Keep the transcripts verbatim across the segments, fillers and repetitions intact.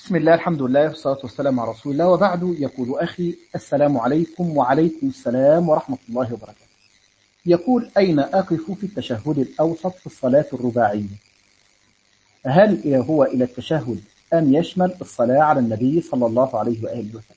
بسم الله، الحمد لله، والصلاة والسلام على رسول الله، وبعد. يقول أخي: السلام عليكم. وعليكم السلام ورحمة الله وبركاته. يقول: أين أقف في التشهد الأوسط في الصلاة الرباعية؟ هل هو إلى التشهد أم يشمل الصلاة على النبي صلى الله عليه وآله وسلم؟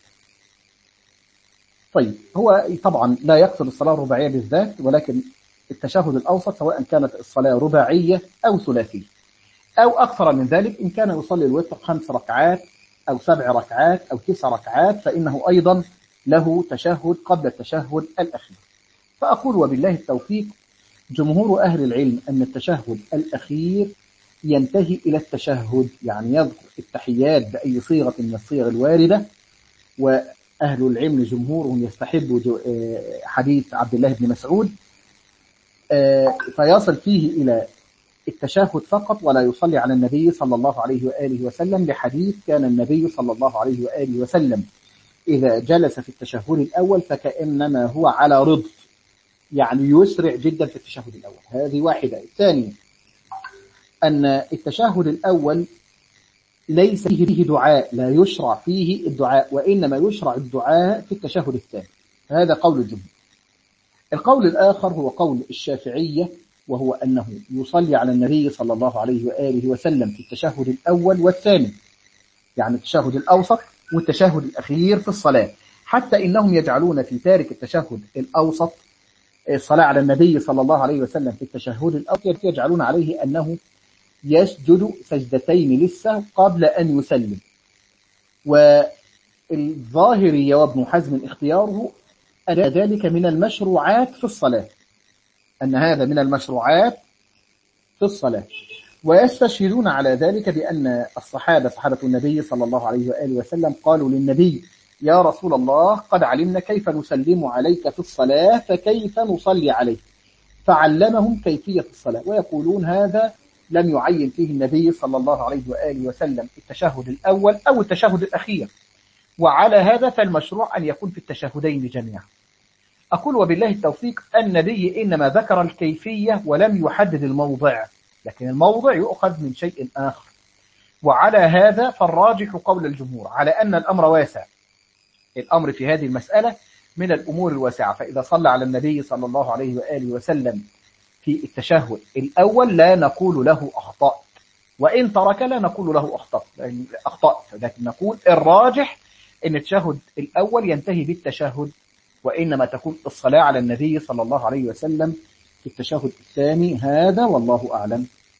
طيب، هو طبعا لا يقصد الصلاة الرباعية بالذات، ولكن التشهد الأوسط سواء كانت الصلاة رباعية أو ثلاثية أو أكثر من ذلك. إن كان يصلي الوتر خمس ركعات أو سبع ركعات أو تسع ركعات فإنه أيضا له تشهد قبل التشهد الأخير. فأقول وبالله التوفيق: جمهور أهل العلم أن التشهد الأخير ينتهي إلى التشهد، يعني يذكر التحيات بأي صيغة من الصيغ الواردة. وأهل العلم جمهورهم يستحب حديث عبد الله بن مسعود، فيصل فيه إلى التشهد فقط ولا يصلي على النبي صلى الله عليه وآله وسلم، لحديث كان النبي صلى الله عليه وآله وسلم إذا جلس في التشهد الأول فكأنما هو على رضف، يعني يسرع جدا في التشهد الأول. هذه واحدة. ثانيا، أن التشهد الأول ليس فيه دعاء، لا يشرع فيه الدعاء، وإنما يشرع الدعاء في التشهد الثاني. هذا قول الجمهور. القول الآخر هو قول الشافعية، وهو أنه يصلي على النبي صلى الله عليه وآله وسلم في التشهد الأول والثاني، يعني التشهد الأوسط والتشهد الأخير في الصلاة، حتى إنهم يجعلون في تارك التشهد الأوسط الصلاة على النبي صلى الله عليه وسلم في التشهد الأخير، يجعلون عليه أنه يسجد سجدتين للسهو قبل أن يسلم. والظاهري وابن حزم اختياره أن ذلك من المشروعات في الصلاة، أن هذا من المشروعات في الصلاة. ويستشهدون على ذلك بأن الصحابة صحابة النبي صلى الله عليه وآله وسلم قالوا للنبي: يا رسول الله، قد علمنا كيف نسلم عليك في الصلاة، فكيف نصلي عليك؟ فعلمهم كيفية الصلاة. ويقولون هذا لم يعين فيه النبي صلى الله عليه وآله وسلم التشهد الأول أو التشهد الأخير، وعلى هذا فالمشروع أن يكون في التشهدين جميعا. أقول وبالله التوفيق: النبي إنما ذكر الكيفية ولم يحدد الموضع، لكن الموضع يؤخذ من شيء آخر. وعلى هذا فالراجح قول الجمهور على أن الأمر واسع. الأمر في هذه المسألة من الأمور الواسعة، فإذا صلى على النبي صلى الله عليه وآله وسلم في التشهد الأول لا نقول له أخطأ، وإن ترك لا نقول له أخطأ أخطأ لكن نقول الراجح أن التشهد الأول ينتهي بالتشهد، وإنما تكون الصلاة على النبي صلى الله عليه وسلم في التشهد الثاني. هذا والله أعلم.